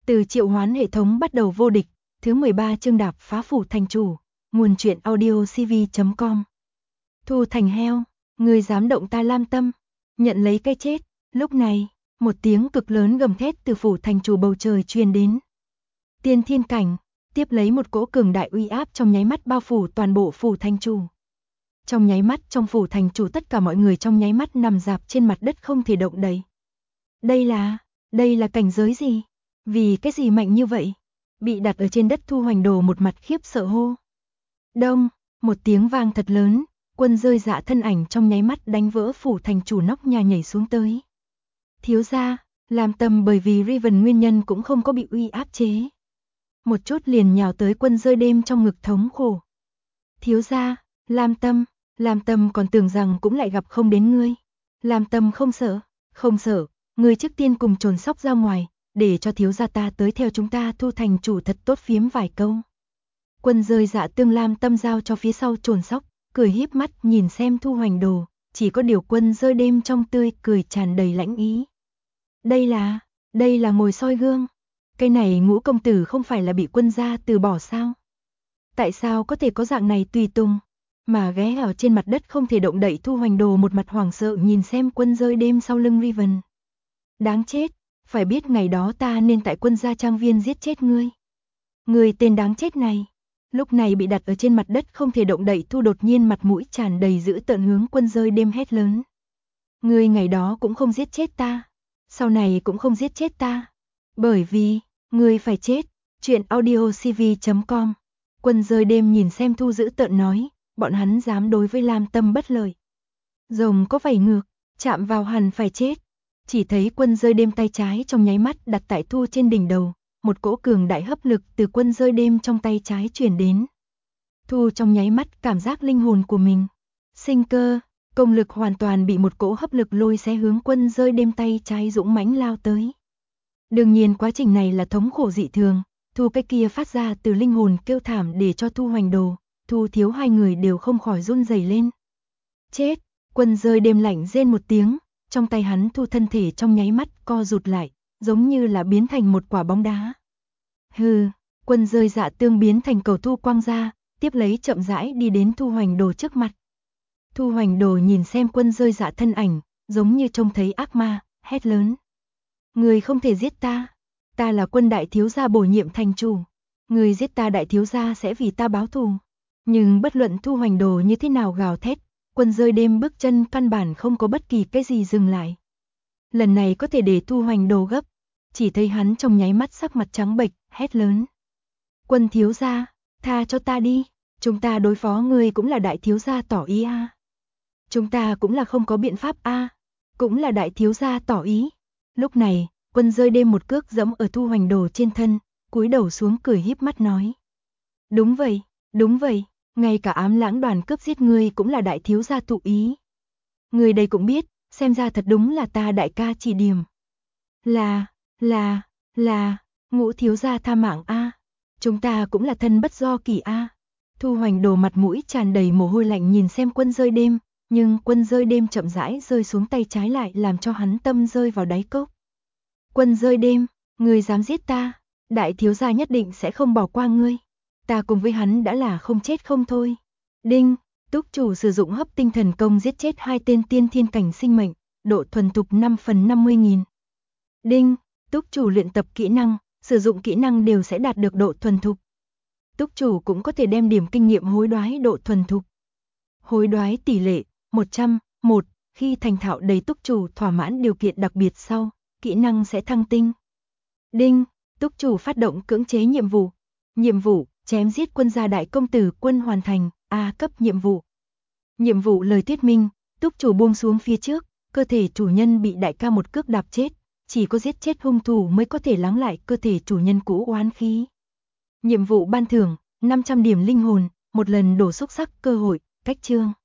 Từ triệu hoán hệ thống bắt đầu vô địch, thứ 13 chương đạp phá phủ thành chủ, nguồn truyện audio cv.com. Thu thành heo, ngươi dám động ta Lam Tâm, nhận lấy cái chết. Lúc này, một tiếng cực lớn gầm thét từ phủ thành chủ bầu trời truyền đến. Tiên thiên cảnh, tiếp lấy một cỗ cường đại uy áp trong nháy mắt bao phủ toàn bộ phủ thành chủ. Trong nháy mắt trong phủ thành chủ tất cả mọi người trong nháy mắt nằm rạp trên mặt đất không thể động đậy. Đây là cảnh giới gì? Vì cái gì mạnh như vậy? Bị đặt ở trên đất Thu Hoành Đồ một mặt khiếp sợ hô. Đông, một tiếng vang thật lớn, quân rơi dạ thân ảnh trong nháy mắt đánh vỡ phủ thành chủ nóc nhà nhảy xuống tới. Thiếu gia, Lam Tâm bởi vì Riven nguyên nhân cũng không có bị uy áp chế. Một chút liền nhào tới quân rơi đêm trong ngực thống khổ. Thiếu gia, Lam Tâm còn tưởng rằng cũng lại gặp không đến ngươi. Lam Tâm không sợ, ngươi trước tiên cùng trồn sóc ra ngoài, để cho thiếu gia ta tới theo chúng ta Thu thành chủ thật tốt phiếm vài câu. Quân rơi dạ tương Lam Tâm giao cho phía sau trồn sóc, cười híp mắt nhìn xem Thu Hoành Đồ, chỉ có điều quân rơi đêm trong tươi cười tràn đầy lãnh ý. Đây là ngồi soi gương. Cái này Ngũ công tử không phải là bị quân gia từ bỏ sao? Tại sao có thể có dạng này tùy tùng? Mà ghé ở trên mặt đất không thể động đậy Thu Hoành Đồ một mặt hoảng sợ nhìn xem quân rơi đêm sau lưng Riven. Đáng chết, phải biết ngày đó ta nên tại quân gia trang viên giết chết ngươi. Người tên đáng chết này. Lúc này bị đặt ở trên mặt đất không thể động đậy Thu đột nhiên mặt mũi tràn đầy dữ tợn hướng quân rơi đêm hét lớn. Ngươi ngày đó cũng không giết chết ta. Sau này cũng không giết chết ta. Bởi vì, ngươi phải chết. Chuyện audio cv.com. Quân rơi đêm nhìn xem Thu dữ tợn nói, bọn hắn dám đối với Lam Tâm bất lợi. Rồng có vảy ngược, chạm vào hẳn phải chết. Chỉ thấy quân rơi đêm tay trái trong nháy mắt đặt tại Thu trên đỉnh đầu, một cỗ cường đại hấp lực từ quân rơi đêm trong tay trái truyền đến. Thu trong nháy mắt cảm giác linh hồn của mình sinh cơ, công lực hoàn toàn bị một cỗ hấp lực lôi xé hướng quân rơi đêm tay trái dũng mãnh lao tới. Đương nhiên quá trình này là thống khổ dị thường, Thu cái kia phát ra từ linh hồn kêu thảm để cho Thu Hoành Đồ, Thu Thiếu hai người đều không khỏi run rẩy lên. Chết, quân rơi đêm lạnh rên một tiếng, trong tay hắn Thu thân thể trong nháy mắt co rụt lại, giống như là biến thành một quả bóng đá. Hừ, quân rơi dạ tương biến thành cầu thu quang ra, tiếp lấy chậm rãi đi đến Thu Hoành Đồ trước mặt. Thu Hoành Đồ nhìn xem quân rơi dạ thân ảnh, giống như trông thấy ác ma, hét lớn. Người không thể giết ta, ta là quân đại thiếu gia bổ nhiệm thành chủ, người giết ta đại thiếu gia sẽ vì ta báo thù. Nhưng bất luận Thu Hoành Đồ như thế nào gào thét, quân rơi đêm bước chân căn bản không có bất kỳ cái gì dừng lại. Lần này có thể để Thu Hoành Đồ gấp, chỉ thấy hắn trong nháy mắt sắc mặt trắng bệch, hét lớn. Quân thiếu gia, tha cho ta đi, chúng ta đối phó ngươi cũng là đại thiếu gia tỏ ý a. Chúng ta cũng là không có biện pháp a, cũng là đại thiếu gia tỏ ý. Lúc này, quân rơi đêm một cước giẫm ở Thu Hoành Đồ trên thân, cúi đầu xuống cười híp mắt nói. Đúng vậy, ngay cả ám lãng đoàn cướp giết ngươi cũng là đại thiếu gia tụ ý. Người đây cũng biết, xem ra thật đúng là ta đại ca chỉ điểm. Là, Ngũ thiếu gia tha mạng a, chúng ta cũng là thân bất do kỳ a. Thu Hoành Đồ mặt mũi tràn đầy mồ hôi lạnh nhìn xem quân rơi đêm, nhưng quân rơi đêm chậm rãi rơi xuống tay trái lại làm cho hắn tâm rơi vào đáy cốc. Quân rơi đêm, ngươi dám giết ta, đại thiếu gia nhất định sẽ không bỏ qua ngươi. Ta cùng với hắn đã là không chết không thôi. Đinh, túc chủ sử dụng hấp tinh thần công giết chết 2 tên tiên thiên cảnh sinh mệnh, độ thuần thục 5/50.000. Đinh, túc chủ luyện tập kỹ năng, sử dụng kỹ năng đều sẽ đạt được độ thuần thục. Túc chủ cũng có thể đem điểm kinh nghiệm hối đoái độ thuần thục. Hối đoái tỷ lệ 101, khi thành thạo đầy túc chủ thỏa mãn điều kiện đặc biệt sau, kỹ năng sẽ thăng tinh. Đinh, túc chủ phát động cưỡng chế nhiệm vụ. Nhiệm vụ, chém giết quân gia đại công tử quân hoàn thành, A cấp nhiệm vụ. Nhiệm vụ lời thuyết minh, túc chủ buông xuống phía trước, cơ thể chủ nhân bị đại ca một cước đạp chết, chỉ có giết chết hung thủ mới có thể lắng lại cơ thể chủ nhân cũ oán khí. Nhiệm vụ ban thưởng, 500 điểm linh hồn, một lần đổ xúc sắc cơ hội, cách chương.